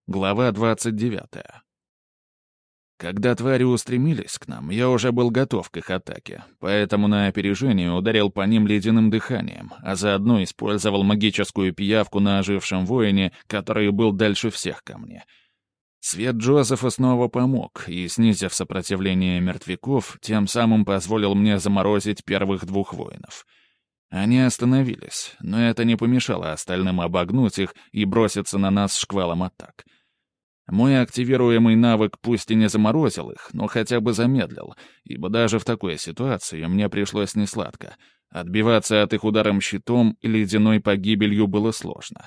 Глава 29. Когда твари устремились к нам, я уже был готов к их атаке, поэтому на опережение ударил по ним ледяным дыханием, а заодно использовал магическую пиявку на ожившем воине, который был дальше всех ко мне. Свет Джозефа снова помог, и, снизив сопротивление мертвяков, тем самым позволил мне заморозить первых двух воинов. Они остановились, но это не помешало остальным обогнуть их и броситься на нас шквалом атак. Мой активируемый навык пусть и не заморозил их, но хотя бы замедлил, ибо даже в такой ситуации мне пришлось несладко. Отбиваться от их ударом щитом и ледяной погибелью было сложно.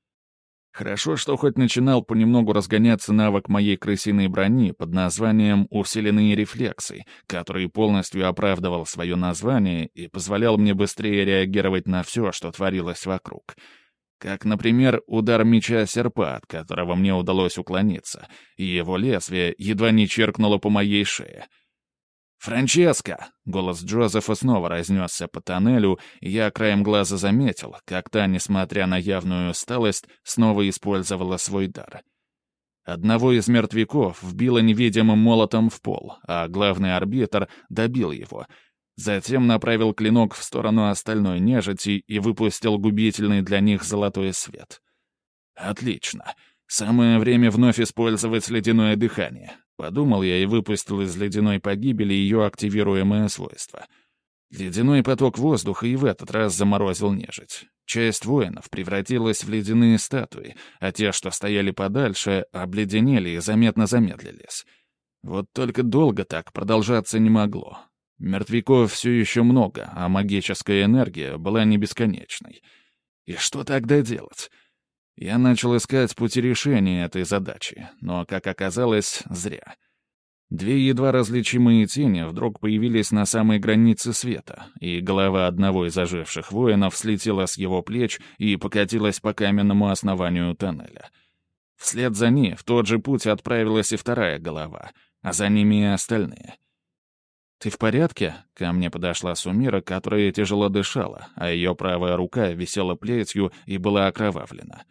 Хорошо, что хоть начинал понемногу разгоняться навык моей крысиной брони под названием «Усиленные рефлексы», который полностью оправдывал свое название и позволял мне быстрее реагировать на все, что творилось вокруг. Как, например, удар меча серпа, от которого мне удалось уклониться, и его лезвие едва не черкнуло по моей шее. «Франческа!» — голос Джозефа снова разнесся по тоннелю, и я краем глаза заметил, как та, несмотря на явную усталость, снова использовала свой дар. Одного из мертвяков вбило невидимым молотом в пол, а главный арбитр добил его — затем направил клинок в сторону остальной нежити и выпустил губительный для них золотой свет. «Отлично. Самое время вновь использовать ледяное дыхание», — подумал я и выпустил из ледяной погибели ее активируемое свойство. Ледяной поток воздуха и в этот раз заморозил нежить. Часть воинов превратилась в ледяные статуи, а те, что стояли подальше, обледенели и заметно замедлились. Вот только долго так продолжаться не могло. Мертвяков все еще много, а магическая энергия была не бесконечной. И что тогда делать? Я начал искать пути решения этой задачи, но, как оказалось, зря. Две едва различимые тени вдруг появились на самой границе света, и голова одного из оживших воинов слетела с его плеч и покатилась по каменному основанию тоннеля. Вслед за ней в тот же путь отправилась и вторая голова, а за ними и остальные. «Ты в порядке?» — ко мне подошла Сумира, которая тяжело дышала, а ее правая рука висела плетью и была окровавлена.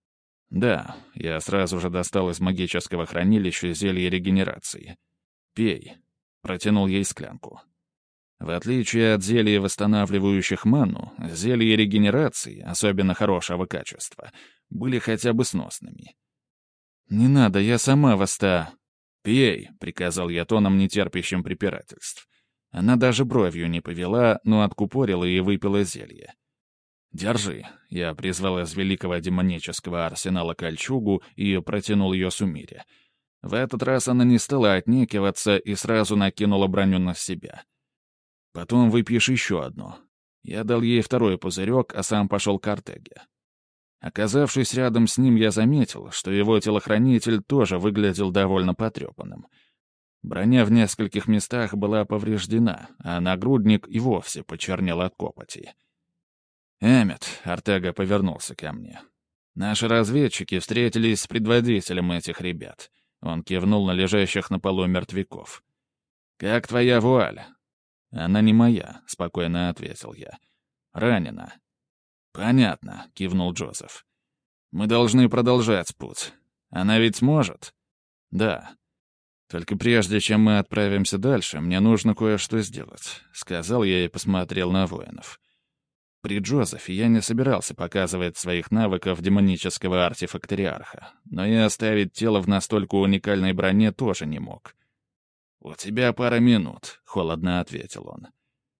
«Да», — я сразу же достал из магического хранилища зелье регенерации. «Пей», — протянул ей склянку. В отличие от зелий, восстанавливающих ману, зелья регенерации, особенно хорошего качества, были хотя бы сносными. «Не надо, я сама «Пей», — приказал я тоном, нетерпящим препирательств. Она даже бровью не повела, но откупорила и выпила зелье. «Держи», — я призвал из великого демонического арсенала кольчугу и протянул ее Сумире. В этот раз она не стала отнекиваться и сразу накинула броню на себя. «Потом выпьешь еще одно». Я дал ей второй пузырек, а сам пошел к Артеге. Оказавшись рядом с ним, я заметил, что его телохранитель тоже выглядел довольно потрепанным. Броня в нескольких местах была повреждена, а нагрудник и вовсе почернел от копоти. «Эммет», — Артега повернулся ко мне. «Наши разведчики встретились с предводителем этих ребят». Он кивнул на лежащих на полу мертвяков. «Как твоя вуаль?» «Она не моя», — спокойно ответил я. «Ранена». «Понятно», — кивнул Джозеф. «Мы должны продолжать путь. Она ведь сможет?» «Да. Только прежде, чем мы отправимся дальше, мне нужно кое-что сделать», — сказал я и посмотрел на воинов. При Джозефе я не собирался показывать своих навыков демонического артефакториарха, но и оставить тело в настолько уникальной броне тоже не мог. «У тебя пара минут», — холодно ответил он.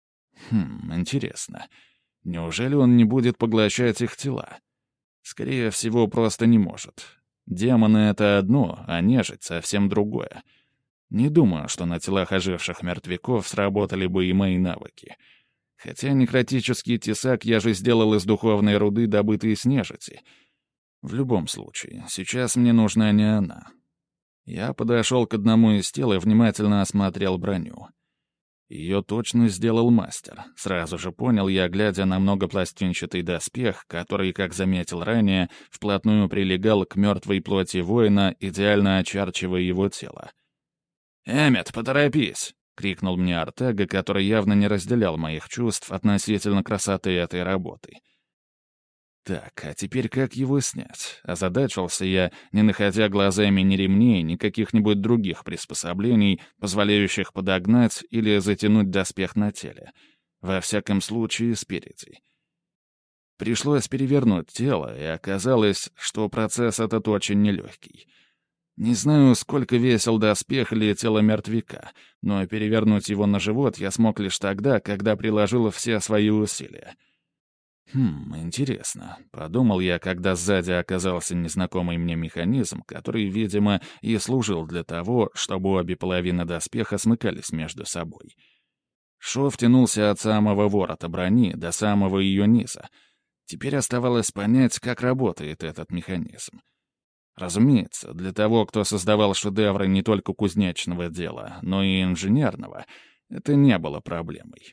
Интересно. Неужели он не будет поглощать их тела? Скорее всего, просто не может. Демоны — это одно, а нежить — совсем другое. Не думаю, что на телах оживших мертвяков сработали бы и мои навыки. Хотя некротический тесак я же сделал из духовной руды, добытой из нежити. В любом случае, сейчас мне нужна не она. Я подошел к одному из тел и внимательно осмотрел броню. Ее точно сделал мастер. Сразу же понял я, глядя на многопластинчатый доспех, который, как заметил ранее, вплотную прилегал к мертвой плоти воина, идеально очерчивая его тело. «Эммет, поторопись!» — крикнул мне Артега, который явно не разделял моих чувств относительно красоты этой работы. Так, а теперь как его снять? Озадачился я, не находя глазами ни ремней, ни каких-нибудь других приспособлений, позволяющих подогнать или затянуть доспех на теле. Во всяком случае, спереди. Пришлось перевернуть тело, и оказалось, что процесс этот очень нелегкий. Не знаю, сколько весил доспех или тело мертвяка, но перевернуть его на живот я смог лишь тогда, когда приложил все свои усилия. Интересно», — подумал я, когда сзади оказался незнакомый мне механизм, который, видимо, и служил для того, чтобы обе половины доспеха смыкались между собой. Шов тянулся от самого ворота брони до самого ее низа. Теперь оставалось понять, как работает этот механизм. Разумеется, для того, кто создавал шедевры не только кузнечного дела, но и инженерного, это не было проблемой.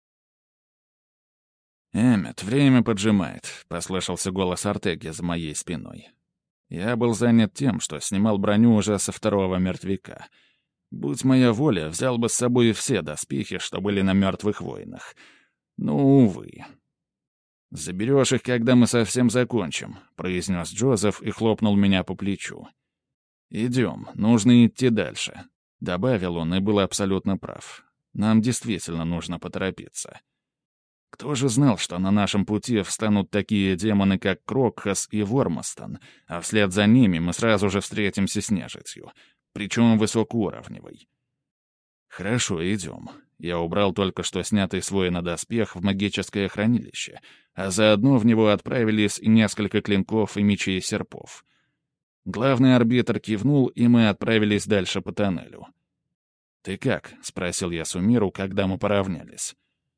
«Эммет, время поджимает», — послышался голос Артеги за моей спиной. Я был занят тем, что снимал броню уже со второго мертвяка. Будь моя воля, взял бы с собой все доспехи, что были на мертвых воинах. Но, увы. «Заберешь их, когда мы совсем закончим», — произнес Джозеф и хлопнул меня по плечу. «Идем, нужно идти дальше», — добавил он и был абсолютно прав. «Нам действительно нужно поторопиться». Кто же знал, что на нашем пути встанут такие демоны, как Крокхас и Вормастон, а вслед за ними мы сразу же встретимся с нежитью, причем высокоуровневой. «Хорошо, идем». Я убрал только что снятый с воина доспех в магическое хранилище, а заодно в него отправились и несколько клинков и мечей серпов. Главный арбитр кивнул, и мы отправились дальше по тоннелю. «Ты как?» — спросил я Сумиру, когда мы поравнялись.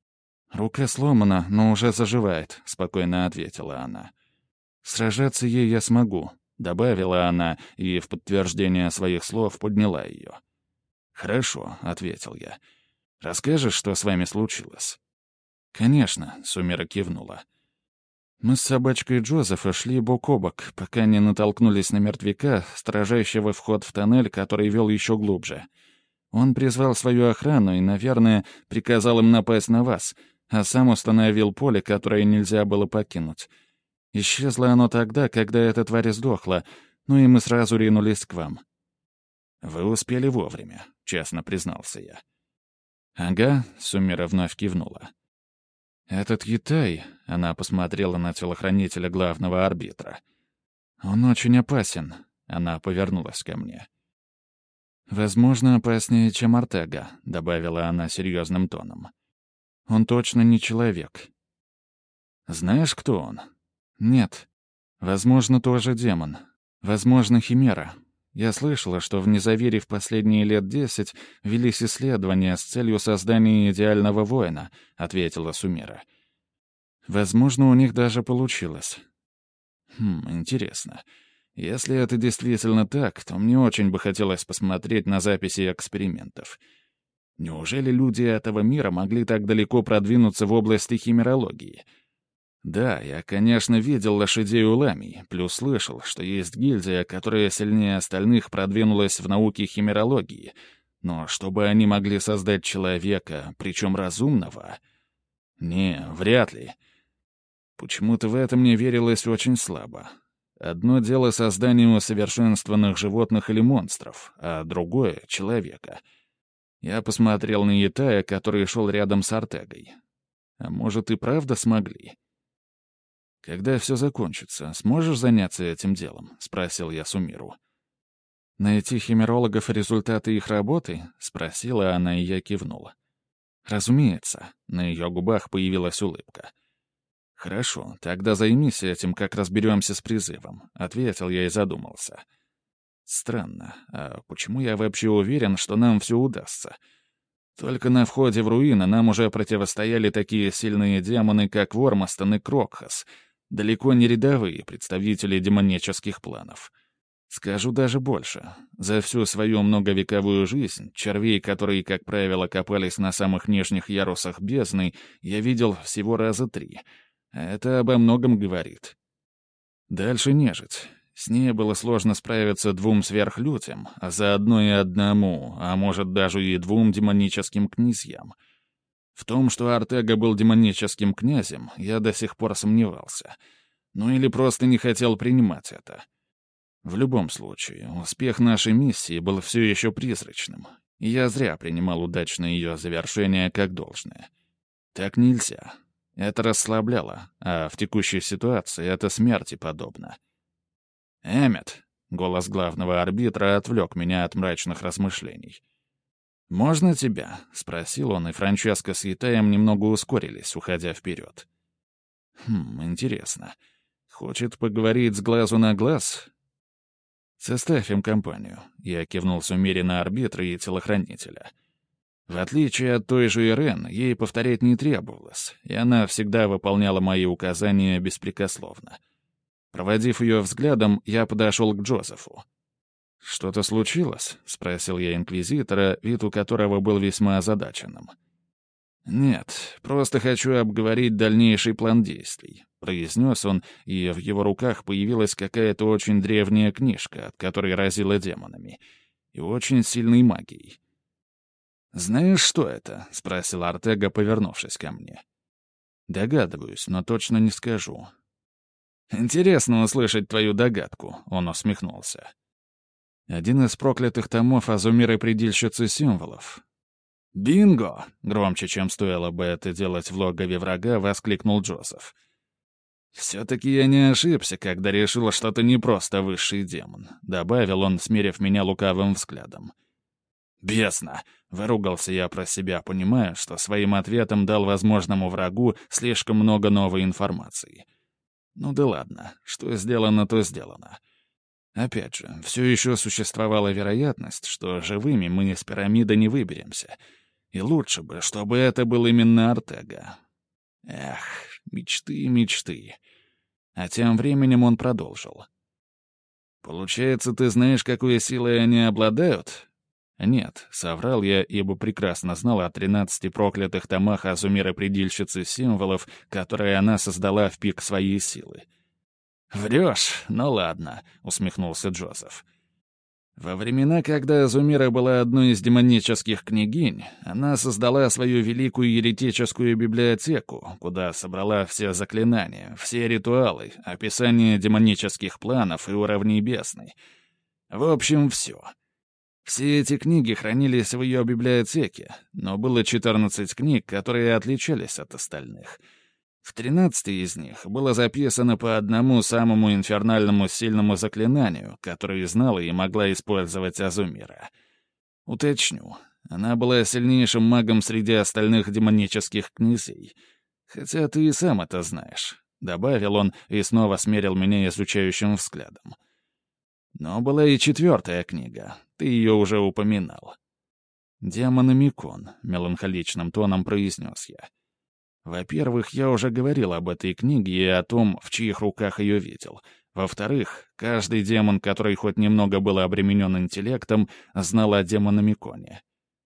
«Рука сломана, но уже заживает», — спокойно ответила она. «Сражаться ей я смогу», — добавила она и в подтверждение своих слов подняла ее. «Хорошо», — ответил я. «Расскажешь, что с вами случилось?» «Конечно», — Сумира кивнула. «Мы с собачкой Джозефа шли бок о бок, пока не натолкнулись на мертвяка, сторожащего вход в тоннель, который вел еще глубже. Он призвал свою охрану и, наверное, приказал им напасть на вас, а сам установил поле, которое нельзя было покинуть. Исчезло оно тогда, когда эта тварь сдохла, ну и мы сразу ринулись к вам». «Вы успели вовремя», — честно признался я. «Ага», — Сумира вновь кивнула. «Этот Ятай», — она посмотрела на телохранителя главного арбитра. «Он очень опасен», — она повернулась ко мне. «Возможно, опаснее, чем Артега», — добавила она серьезным тоном. «Он точно не человек». «Знаешь, кто он?» «Нет. Возможно, тоже демон. Возможно, химера. Я слышала, что в Незавере в последние лет 10 велись исследования с целью создания идеального воина», — ответила Сумира. «Возможно, у них даже получилось». Интересно. Если это действительно так, то мне очень бы хотелось посмотреть на записи экспериментов. Неужели люди этого мира могли так далеко продвинуться в области химерологии? Да, я, конечно, видел лошадей уламий, плюс слышал, что есть гильдия, которая сильнее остальных продвинулась в науке химерологии. Но чтобы они могли создать человека, причем разумного... Не, вряд ли. Почему-то в это мне верилось очень слабо. Одно дело создание усовершенствованных животных или монстров, а другое — человека. Я посмотрел на Ятая, который шел рядом с Артегой. А может, и правда смогли? «Когда все закончится, сможешь заняться этим делом?» — спросил я Сумиру. «Найти химерологов и результаты их работы?» — спросила она, и я кивнула. «Разумеется». На ее губах появилась улыбка. «Хорошо, тогда займись этим, как разберемся с призывом», — ответил я и задумался. «Странно, а почему я вообще уверен, что нам все удастся? Только на входе в руины нам уже противостояли такие сильные демоны, как Вормастон и Крокхас, далеко не рядовые представители демонических планов. Скажу даже больше. За всю свою многовековую жизнь червей, которые, как правило, копались на самых нижних ярусах бездны, я видел всего раза 3. Это обо многом говорит. Дальше нежить. С ней было сложно справиться 2 сверхлюдям, а заодно и одному, а может даже и 2 демоническим князьям. В том, что Артега был демоническим князем, я до сих пор сомневался. Ну или просто не хотел принимать это. В любом случае, успех нашей миссии был все еще призрачным, и я зря принимал удачное ее завершение как должное. Так нельзя. Это расслабляло, а в текущей ситуации это смерти подобно. «Эммет», — голос главного арбитра отвлек меня от мрачных размышлений. «Можно тебя?» — спросил он, и Франческо с Итаем немного ускорились, уходя вперед. Интересно. Хочет поговорить с глазу на глаз? Составь им компанию. Я кивнул с умеренно арбитра и телохранителя. В отличие от той же Ирен, ей повторять не требовалось, и она всегда выполняла мои указания беспрекословно. Проводив ее взглядом, я подошел к Джозефу. «Что-то случилось?» — спросил я инквизитора, вид у которого был весьма озадаченным. «Нет, просто хочу обговорить дальнейший план действий», — произнес он, и в его руках появилась какая-то очень древняя книжка, от которой разила демонами, и очень сильной магией. «Знаешь, что это?» — спросил Артега, повернувшись ко мне. «Догадываюсь, но точно не скажу». «Интересно услышать твою догадку», — он усмехнулся. «Один из проклятых томов Азумиры-предельщицы символов». «Бинго!» — громче, чем стоило бы это делать в логове врага, воскликнул Джозеф. «Все-таки я не ошибся, когда решил, что ты не просто высший демон», — добавил он, смерив меня лукавым взглядом. «Бесно!» — выругался я про себя, понимая, что своим ответом дал возможному врагу слишком много новой информации. Ну да ладно, что сделано, то сделано. Опять же, все еще существовала вероятность, что живыми мы из пирамиды не выберемся. И лучше бы, чтобы это был именно Артега. Эх, мечты, мечты. А тем временем он продолжил. «Получается, ты знаешь, какой силой они обладают?» «Нет», — соврал я, ибо прекрасно знал о 13 проклятых томах Азумиры-предельщицы символов, которые она создала в пик своей силы. «Врешь? Ну ладно», — усмехнулся Джозеф. «Во времена, когда Азумира была одной из демонических княгинь, она создала свою великую еретическую библиотеку, куда собрала все заклинания, все ритуалы, описание демонических планов и уровней бездны. В общем, все. Все эти книги хранились в ее библиотеке, но было 14 книг, которые отличались от остальных. В 13 из них было записано по одному самому инфернальному сильному заклинанию, которое знала и могла использовать Азумира. Уточню, она была сильнейшим магом среди остальных демонических князей. Хотя ты и сам это знаешь, — добавил он и снова смерил меня изучающим взглядом. Но была и 4-я книга, ты ее уже упоминал. «Демономикон», — меланхоличным тоном произнес я. Во-первых, я уже говорил об этой книге и о том, в чьих руках ее видел. Во-вторых, каждый демон, который хоть немного был обременен интеллектом, знал о демономиконе.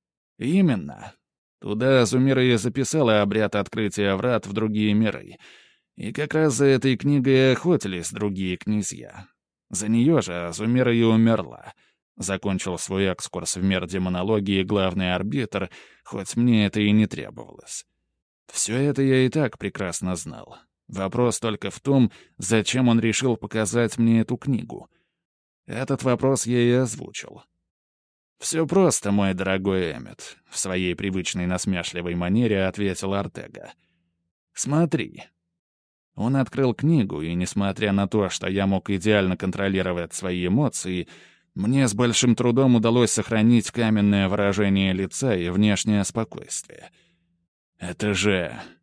Именно. Туда Азумира и записала обряд открытия врат в другие миры. И как раз за этой книгой и охотились другие князья. За нее же Азумира и умерла. Закончил свой экскурс в мир демонологии главный арбитр, хоть мне это и не требовалось. Все это я и так прекрасно знал. Вопрос только в том, зачем он решил показать мне эту книгу. Этот вопрос я и озвучил. «Все просто, мой дорогой Эммет», — в своей привычной насмешливой манере ответил Артега. «Смотри». Он открыл книгу, и, несмотря на то, что я мог идеально контролировать свои эмоции, мне с большим трудом удалось сохранить каменное выражение лица и внешнее спокойствие. «Это же